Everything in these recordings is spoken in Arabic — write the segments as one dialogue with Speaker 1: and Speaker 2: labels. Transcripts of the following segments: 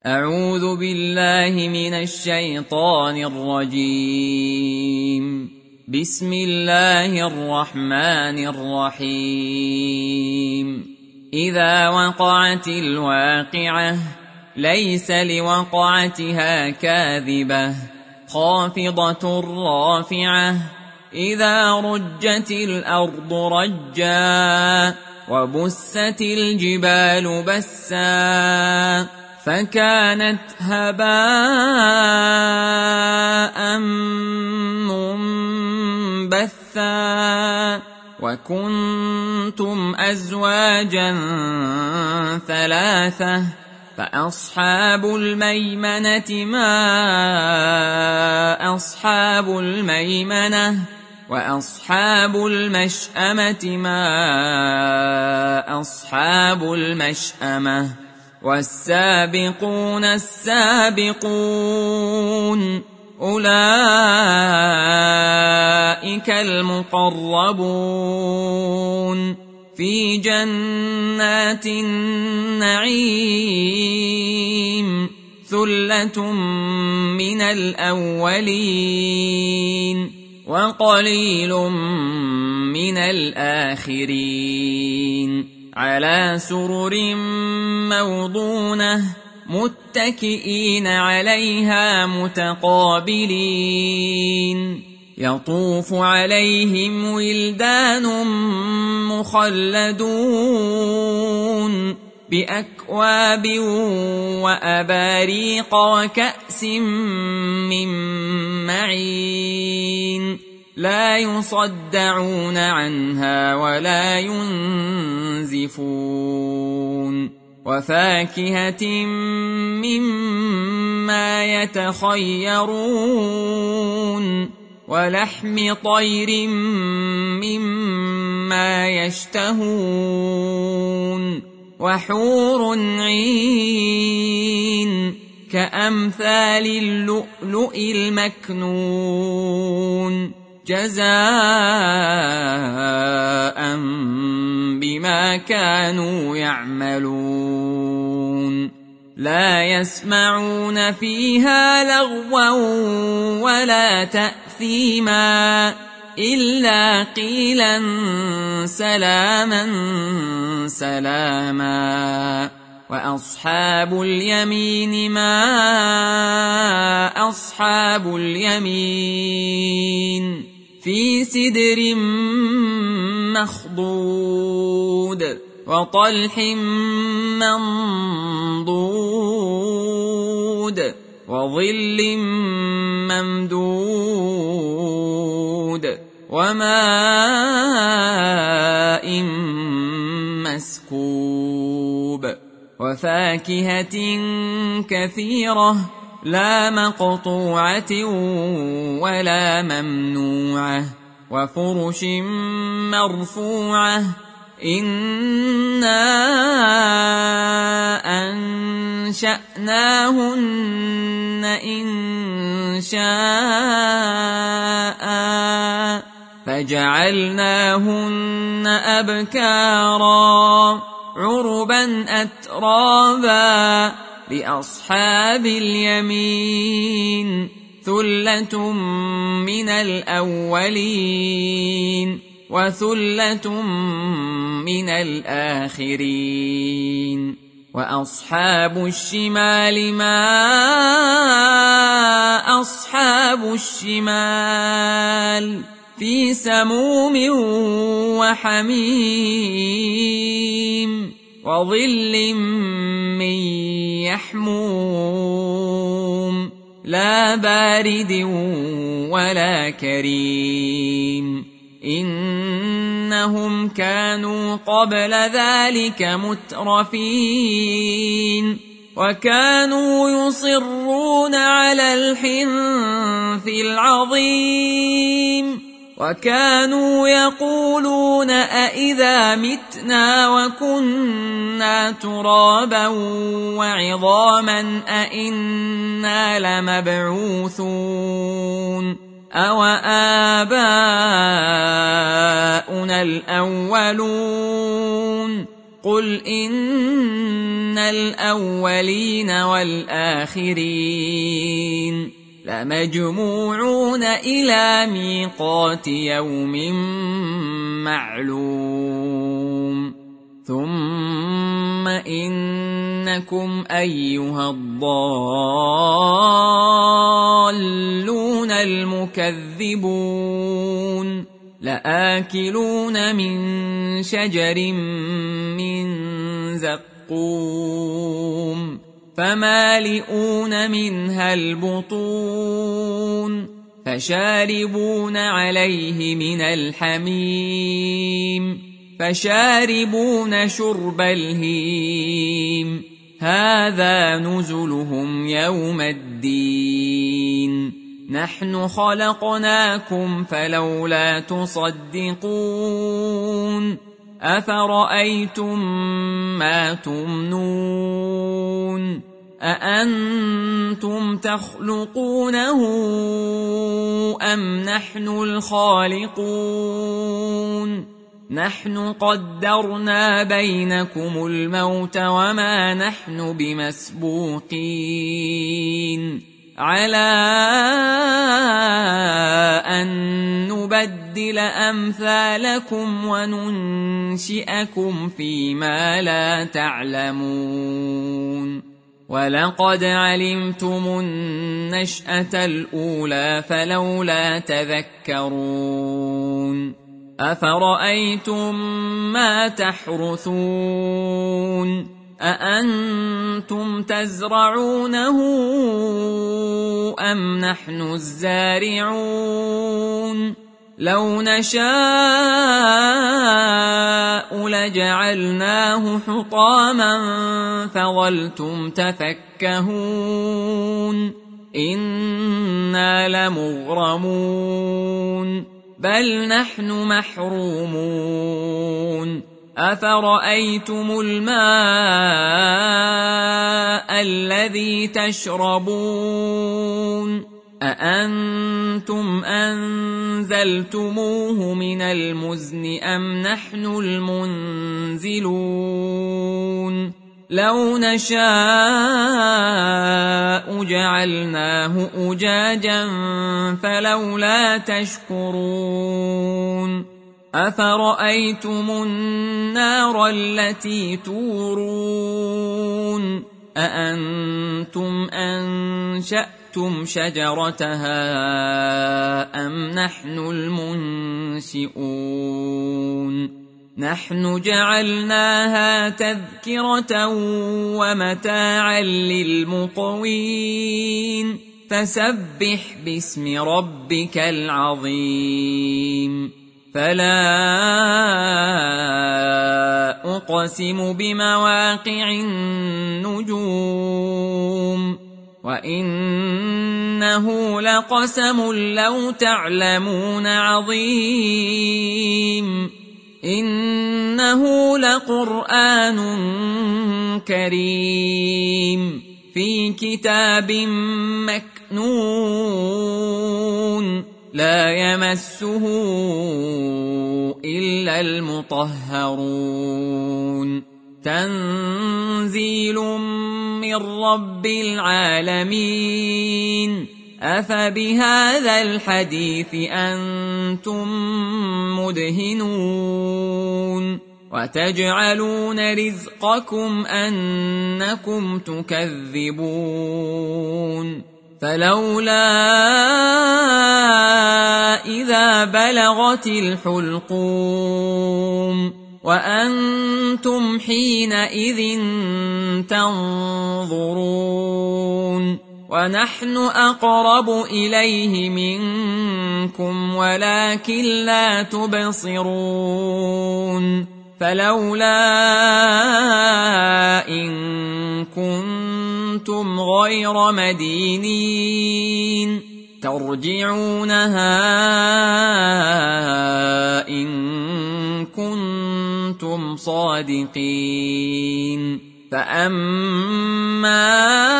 Speaker 1: أعوذ بالله من الشيطان الرجيم. بسم الله الرحمن الرحيم. إذا وقعت الواقعة ليس لوقعتها كاذبة خافضة رافعة إذا رجت الأرض رجا وبست الجبال بسا فكانت هباء منبثا وكنتم أزواجا ثلاثة فأصحاب الميمنة ما أصحاب الميمنة وأصحاب المشأمة ما أصحاب المشأمة والسابقون السابقون أولئك المقربون في جنات النعيم ثلة من الأولين وقليل من الآخرين على سرر موضونة متكئين عليها متقابلين يطوف عليهم ولدان مخلدون بأكواب وأباريق وكأس من معين لا يصدعون عنها ولا ينزفون وفاكهة مما يتخيرون ولحم طير مما يشتهون وحور عين كأمثال اللؤلؤ المكنون جزاء بما كانوا يعملون لا يسمعون فيها لغوا ولا تأثيما إلا قيلا سلاما سلاما وأصحاب اليمين ما أصحاب اليمين في سدر مخضود وطلح منضود وظل ممدود وماء مسكوب وفاكهة كثيرة لا مقطوعة ولا ممنوعة وفرش مرفوعة إنا أنشأناهن إنشاء فجعلناهن أبكارا عربا أترابا لأصحاب اليمين ثلة من الأولين وثلة من الآخرين وأصحاب الشمال ما أصحاب الشمال في سموم وحميم وظل من يحموم لا بارد ولا كريم إنهم كانوا قبل ذلك مترفين وكانوا يصرون على الحنث العظيم وكانوا يقولون أإذا متنا وكنا ترابا وعظاما أإنا لمبعوثون أو آباؤنا الأولون قل إن الأولين والآخرين لمجموعون إلى ميقات يوم معلوم ثم إنكم أيها الضالون المكذبون لآكلون من شجر من زقوم فمالئون منها البطون فشاربون عليه من الحميم فشاربون شرب الهيم هذا نزلهم يوم الدين نحن خلقناكم فلولا تصدقون أفرأيتم ما تمنون أأنتم تخلقونه أم نحن الخالقون نحن قدرنا بينكم الموت وما نحن بمسبوقين على أن نبدل أمثالكم وننشئكم فيما لا تعلمون ولقد علمتم النشأة الأولى فلولا تذكرون أفرأيتم ما تحرثون أأنتم تزرعونه أم نحن الزارعون لو نشاء لجعلناه حطاما فظلتم تفكهون إنا لمغرمون بل نحن محرومون أفرأيتم الماء الذي تشربون أأنتم أنزلتموه من المزن أم نحن المنزلون لو نشاء جعلناه أجاجا فلولا تشكرون أفرأيتم النار التي تورون أأنتم أنشأتم شجرتها أم نحن المنشئون نحن جعلناها تذكرة ومتاعا للمقوين فسبح باسم ربك العظيم فلا أقسم بمواقع النجوم وإنه لقسم لو تعلمون عظيم إنه لقرآن كريم في كتاب مكنون لا يمسه إلا المطهرون تنزيل من رب العالمين أفبهذا الحديث أنتم مدهنون وتجعلون رزقكم أنكم تكذبون فلولا إذا بلغت الحلقوم وأنتم حينئذ تنظرون ونحن أقرب إليه منكم ولكن لا تبصرون فلولا إن كنتم غير مدينين ترجعونها إن كنتم صادقين فأما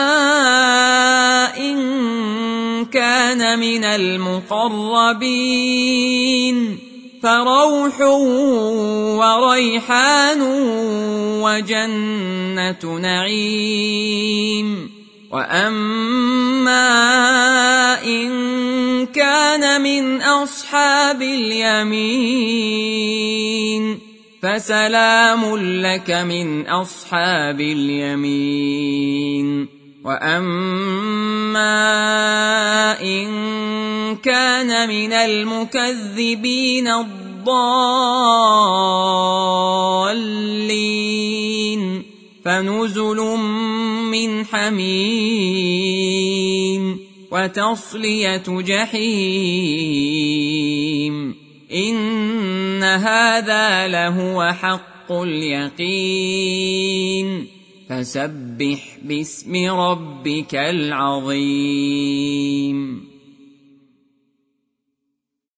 Speaker 1: إن كان من المقربين فروح وريحان وجنة نعيم. وأما إن كان من أصحاب اليمين فسلام لك من أصحاب اليمين. وأما إن كان من المكذبين الضالين فنزل من حميم وتصلية جحيم. إن هذا لهو حق اليقين. فسبح باسم ربك العظيم.